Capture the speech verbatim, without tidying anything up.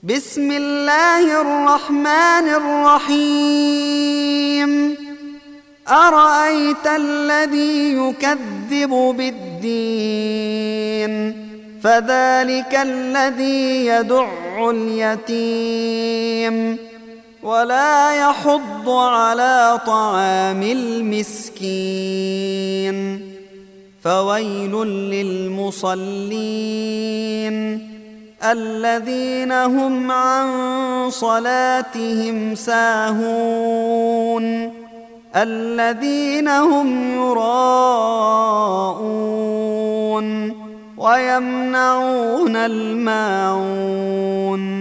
بسم الله الرحمن الرحيم أرأيت الذي يكذب بالدين فذلك الذي يدع اليتيم ولا يحض على طعام المسكين فويل للمصلين الذين هم عن صلاتهم ساهون الذين هم يراءون ويمنعون الماعون